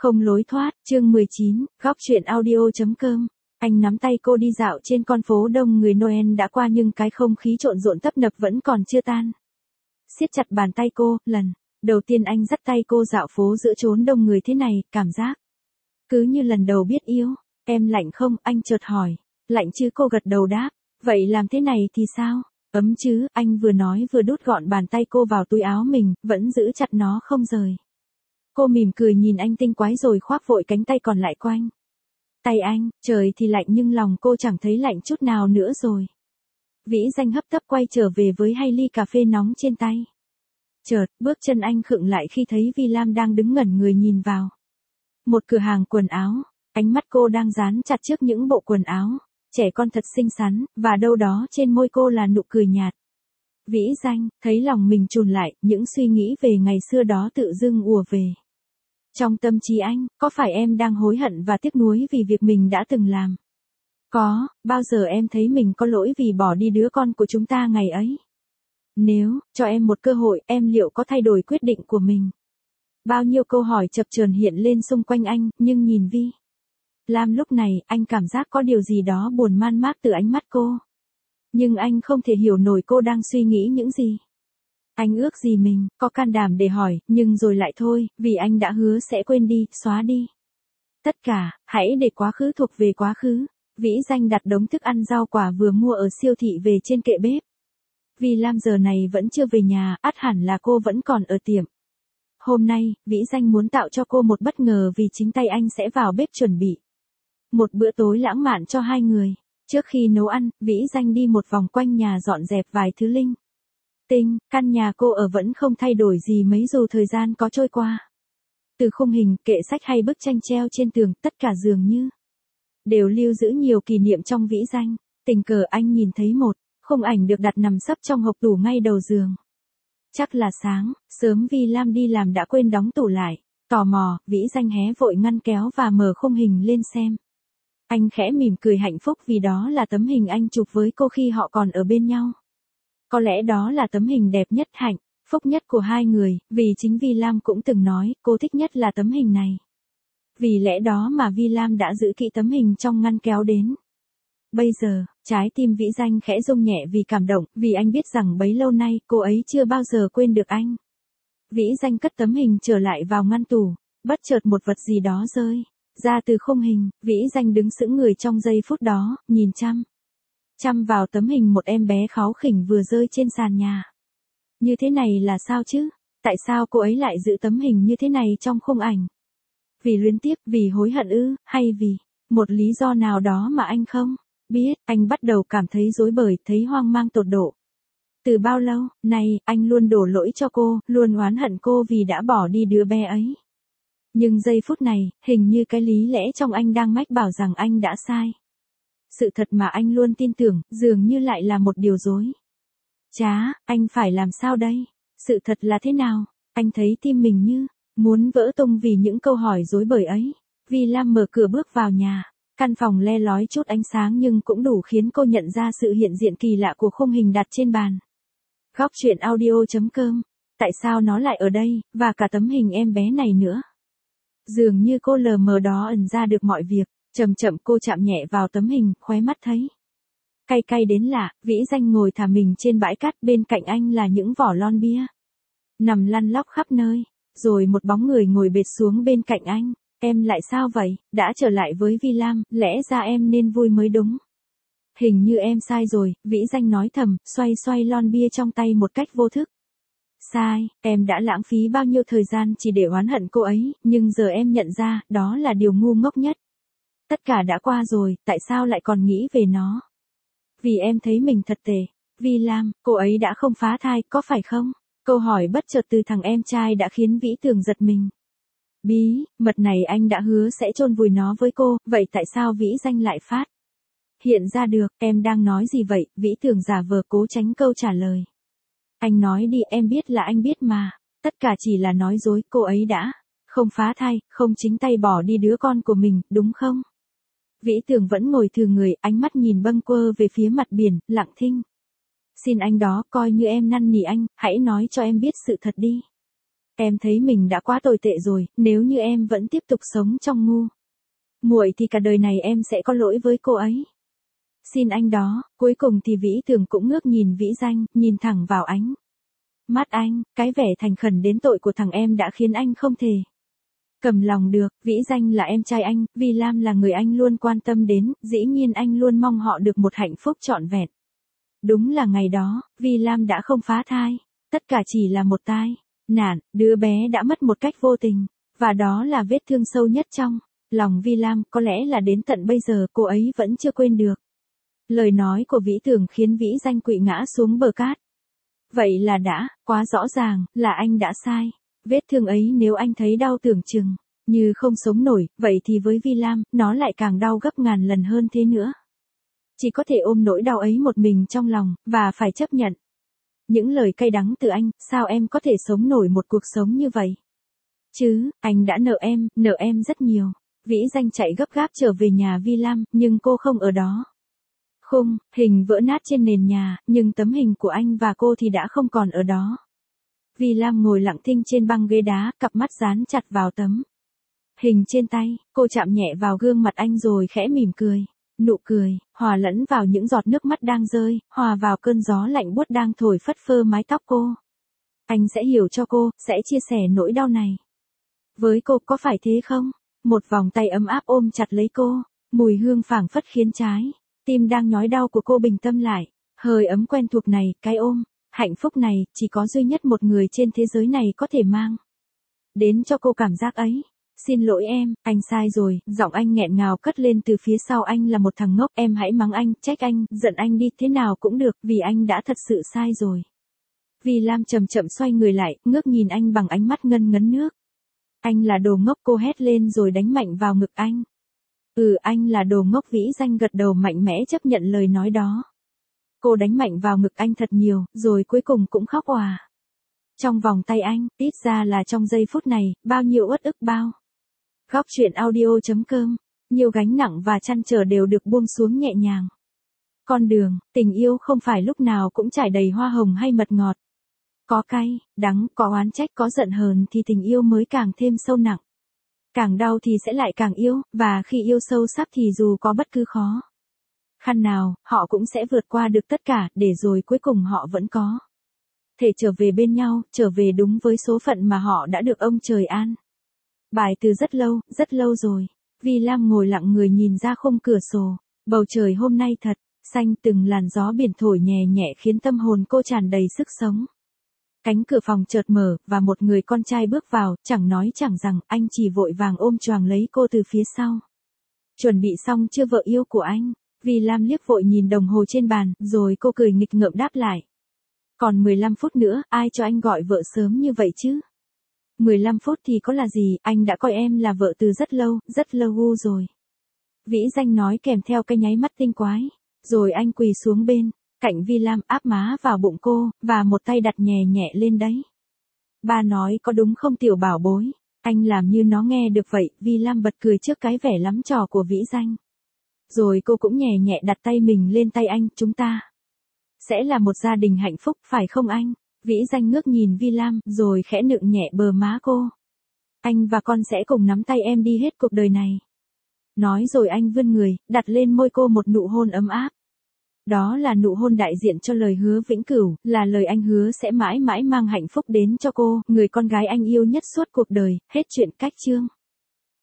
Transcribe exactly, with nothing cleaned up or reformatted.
Không lối thoát, chương mười chín, góc truyện audio.com. Anh nắm tay cô đi dạo trên con phố đông người. Noel đã qua nhưng cái không khí trộn rộn tấp nập vẫn còn chưa tan. Siết chặt bàn tay cô, lần đầu tiên anh dắt tay cô dạo phố giữa chốn đông người thế này, cảm giác cứ như lần đầu biết yêu. Em lạnh không? Anh chợt hỏi. Lạnh chứ, cô gật đầu đáp. Vậy làm thế này thì sao? Ấm chứ, anh vừa nói vừa đút gọn bàn tay cô vào túi áo mình, vẫn giữ chặt nó không rời. Cô mỉm cười nhìn anh tinh quái rồi khoác vội cánh tay còn lại quanh tay anh. Trời thì lạnh nhưng lòng cô chẳng thấy lạnh chút nào nữa rồi. Vĩ Danh hấp tấp quay trở về với hai ly cà phê nóng trên tay. Chợt, bước chân anh khựng lại khi thấy Vi Lam đang đứng ngẩn người nhìn vào một cửa hàng quần áo. Ánh mắt cô đang dán chặt trước những bộ quần áo trẻ con thật xinh xắn, và đâu đó trên môi cô là nụ cười nhạt. Vĩ Danh thấy lòng mình chùn lại, những suy nghĩ về ngày xưa đó tự dưng ùa về. Trong tâm trí anh, có phải em đang hối hận và tiếc nuối vì việc mình đã từng làm? Có, bao giờ em thấy mình có lỗi vì bỏ đi đứa con của chúng ta ngày ấy? Nếu cho em một cơ hội, em liệu có thay đổi quyết định của mình? Bao nhiêu câu hỏi chập chờn hiện lên xung quanh anh, nhưng nhìn Vi Lam lúc này, anh cảm giác có điều gì đó buồn man mác từ ánh mắt cô. Nhưng anh không thể hiểu nổi cô đang suy nghĩ những gì. Anh ước gì mình có can đảm để hỏi, nhưng rồi lại thôi, vì anh đã hứa sẽ quên đi, xóa đi tất cả, hãy để quá khứ thuộc về quá khứ. Vĩ Danh đặt đống thức ăn rau quả vừa mua ở siêu thị về trên kệ bếp. Vi Lam giờ này vẫn chưa về nhà, ắt hẳn là cô vẫn còn ở tiệm. Hôm nay, Vĩ Danh muốn tạo cho cô một bất ngờ vì chính tay anh sẽ vào bếp chuẩn bị một bữa tối lãng mạn cho hai người. Trước khi nấu ăn, Vĩ Danh đi một vòng quanh nhà dọn dẹp vài thứ linh tinh. Căn nhà cô ở vẫn không thay đổi gì mấy dù thời gian có trôi qua. Từ khung hình, kệ sách hay bức tranh treo trên tường, tất cả dường như đều lưu giữ nhiều kỷ niệm trong Vĩ Danh. Tình cờ anh nhìn thấy một khung ảnh được đặt nằm sấp trong hộc tủ ngay đầu giường. Chắc là sáng sớm Vi Lam đi làm đã quên đóng tủ lại. Tò mò, Vĩ Danh hé vội ngăn kéo và mở khung hình lên xem. Anh khẽ mỉm cười hạnh phúc vì đó là tấm hình anh chụp với cô khi họ còn ở bên nhau. Có lẽ đó là tấm hình đẹp nhất, hạnh phúc nhất của hai người, vì chính Vi Lam cũng từng nói cô thích nhất là tấm hình này. Vì lẽ đó mà Vi Lam đã giữ kỹ tấm hình trong ngăn kéo đến bây giờ. Trái tim Vĩ Danh khẽ rung nhẹ vì cảm động, vì anh biết rằng bấy lâu nay cô ấy chưa bao giờ quên được anh. Vĩ Danh cất tấm hình trở lại vào ngăn tủ. Bất chợt một vật gì đó rơi ra từ khung hình. Vĩ Danh đứng sững người trong giây phút đó, nhìn chăm chăm vào tấm hình một em bé kháu khỉnh vừa rơi trên sàn nhà. Như thế này là sao chứ? Tại sao cô ấy lại giữ tấm hình như thế này trong khung ảnh? Vì luyến tiếc, vì hối hận ư, hay vì một lý do nào đó mà anh không biết? Anh bắt đầu cảm thấy rối bời, thấy hoang mang tột độ. Từ bao lâu nay, anh luôn đổ lỗi cho cô, luôn oán hận cô vì đã bỏ đi đứa bé ấy. Nhưng giây phút này, hình như cái lý lẽ trong anh đang mách bảo rằng anh đã sai. Sự thật mà anh luôn tin tưởng, dường như lại là một điều dối trá. Anh phải làm sao đây? Sự thật là thế nào? Anh thấy tim mình như muốn vỡ tung vì những câu hỏi rối bời ấy. Vi Lam mở cửa bước vào nhà. Căn phòng le lói chút ánh sáng nhưng cũng đủ khiến cô nhận ra sự hiện diện kỳ lạ của khung hình đặt trên bàn. Góc truyện audio.com. Tại sao nó lại ở đây, và cả tấm hình em bé này nữa? Dường như cô lờ mờ đó ẩn ra được mọi việc. Chậm chậm cô chạm nhẹ vào tấm hình, khóe mắt thấy cay cay đến lạ. Vĩ Danh ngồi thả mình trên bãi cát, bên cạnh anh là những vỏ lon bia nằm lăn lóc khắp nơi. Rồi một bóng người ngồi bệt xuống bên cạnh anh. Em lại sao vậy? Đã trở lại với Vi Lam, lẽ ra em nên vui mới đúng. Hình như em sai rồi, Vĩ Danh nói thầm, xoay xoay lon bia trong tay một cách vô thức. Sai, em đã lãng phí bao nhiêu thời gian chỉ để oán hận cô ấy, nhưng giờ em nhận ra, đó là điều ngu ngốc nhất. Tất cả đã qua rồi, tại sao lại còn nghĩ về nó? Vì em thấy mình thật tệ. Vi Lam, cô ấy đã không phá thai, có phải không? Câu hỏi bất chợt từ thằng em trai đã khiến Vĩ Tường giật mình. Bí mật này anh đã hứa sẽ chôn vùi nó với cô, vậy tại sao Vĩ Danh lại phát hiện ra được? Em đang nói gì vậy? Vĩ Tường giả vờ cố tránh câu trả lời. Anh nói đi, em biết là anh biết mà. Tất cả chỉ là nói dối, cô ấy đã không phá thai, không chính tay bỏ đi đứa con của mình, đúng không? Vĩ Tường vẫn ngồi thừ người, ánh mắt nhìn bâng quơ về phía mặt biển, lặng thinh. Xin anh đó, coi như em năn nỉ anh, hãy nói cho em biết sự thật đi. Em thấy mình đã quá tồi tệ rồi, nếu như em vẫn tiếp tục sống trong ngu muội thì cả đời này em sẽ có lỗi với cô ấy. Xin anh đó. Cuối cùng thì Vĩ Tường cũng ngước nhìn Vĩ Danh, nhìn thẳng vào ánh mắt anh, cái vẻ thành khẩn đến tội của thằng em đã khiến anh không thể cầm lòng được. Vĩ Danh là em trai anh, Vi Lam là người anh luôn quan tâm đến, dĩ nhiên anh luôn mong họ được một hạnh phúc trọn vẹn. Đúng là ngày đó, Vi Lam đã không phá thai, tất cả chỉ là một tai nạn, đứa bé đã mất một cách vô tình, và đó là vết thương sâu nhất trong lòng Vi Lam, có lẽ là đến tận bây giờ cô ấy vẫn chưa quên được. Lời nói của Vĩ Tường khiến Vĩ Danh quỵ ngã xuống bờ cát. Vậy là đã, quá rõ ràng, là anh đã sai. Vết thương ấy nếu anh thấy đau tưởng chừng như không sống nổi, vậy thì với Vi Lam, nó lại càng đau gấp ngàn lần hơn thế nữa. Chỉ có thể ôm nỗi đau ấy một mình trong lòng, và phải chấp nhận những lời cay đắng từ anh. Sao em có thể sống nổi một cuộc sống như vậy chứ, anh đã nợ em, nợ em rất nhiều. Vĩ Danh chạy gấp gáp trở về nhà Vi Lam, nhưng cô không ở đó. Khung hình vỡ nát trên nền nhà, nhưng tấm hình của anh và cô thì đã không còn ở đó. Vi Lam ngồi lặng thinh trên băng ghế đá, cặp mắt dán chặt vào tấm hình trên tay. Cô chạm nhẹ vào gương mặt anh rồi khẽ mỉm cười. Nụ cười hòa lẫn vào những giọt nước mắt đang rơi, hòa vào cơn gió lạnh buốt đang thổi phất phơ mái tóc cô. Anh sẽ hiểu cho cô, sẽ chia sẻ nỗi đau này với cô, có phải thế không? Một vòng tay ấm áp ôm chặt lấy cô, mùi hương phảng phất khiến trái tim đang nhói đau của cô bình tâm lại. Hơi ấm quen thuộc này, cái ôm hạnh phúc này, chỉ có duy nhất một người trên thế giới này có thể mang đến cho cô cảm giác ấy. Xin lỗi em, anh sai rồi. Giọng anh nghẹn ngào cất lên từ phía sau. Anh là một thằng ngốc, em hãy mắng anh, trách anh, giận anh đi, thế nào cũng được, vì anh đã thật sự sai rồi. Vi Lam chậm chậm xoay người lại, ngước nhìn anh bằng ánh mắt ngân ngấn nước. Anh là đồ ngốc, cô hét lên rồi đánh mạnh vào ngực anh. Ừ, anh là đồ ngốc. Vĩ Danh gật đầu mạnh mẽ chấp nhận lời nói đó. Cô đánh mạnh vào ngực anh thật nhiều, rồi cuối cùng cũng khóc òa trong vòng tay anh. Ít ra là trong giây phút này, bao nhiêu uất ức, bao Góc truyện audio chấm com, nhiều gánh nặng và trăn trở đều được buông xuống nhẹ nhàng. Con đường, tình yêu không phải lúc nào cũng trải đầy hoa hồng hay mật ngọt. Có cay, đắng, có oán trách, có giận hờn thì tình yêu mới càng thêm sâu nặng. Càng đau thì sẽ lại càng yêu, và khi yêu sâu sắc thì dù có bất cứ khó khăn nào, họ cũng sẽ vượt qua được tất cả, để rồi cuối cùng họ vẫn có thể trở về bên nhau, trở về đúng với số phận mà họ đã được ông trời an bài từ rất lâu, rất lâu rồi. Vi Lam ngồi lặng người nhìn ra khung cửa sổ. Bầu trời hôm nay thật xanh, từng làn gió biển thổi nhẹ nhẹ khiến tâm hồn cô tràn đầy sức sống. Cánh cửa phòng chợt mở, và một người con trai bước vào, chẳng nói chẳng rằng, anh chỉ vội vàng ôm choàng lấy cô từ phía sau. Chuẩn bị xong chưa vợ yêu của anh? Vi Lam liếc vội nhìn đồng hồ trên bàn, rồi cô cười nghịch ngợm đáp lại. Còn mười lăm phút nữa, ai cho anh gọi vợ sớm như vậy chứ? mười lăm phút thì có là gì, anh đã coi em là vợ từ rất lâu, rất lâu rồi. Vĩ Danh nói kèm theo cái nháy mắt tinh quái. Rồi anh quỳ xuống bên cạnh Vi Lam, áp má vào bụng cô, và một tay đặt nhẹ nhẹ lên đấy. Ba nói có đúng không tiểu bảo bối? Anh làm như nó nghe được vậy. Vi Lam bật cười trước cái vẻ lắm trò của Vĩ Danh. Rồi cô cũng nhẹ nhẹ đặt tay mình lên tay anh. Chúng ta sẽ là một gia đình hạnh phúc, phải không anh? Vĩ Danh ngước nhìn Vi Lam, rồi khẽ nựng nhẹ bờ má cô. Anh và con sẽ cùng nắm tay em đi hết cuộc đời này. Nói rồi anh vươn người, đặt lên môi cô một nụ hôn ấm áp. Đó là nụ hôn đại diện cho lời hứa vĩnh cửu, là lời anh hứa sẽ mãi mãi mang hạnh phúc đến cho cô, người con gái anh yêu nhất suốt cuộc đời. Hết chuyện. Cách chương.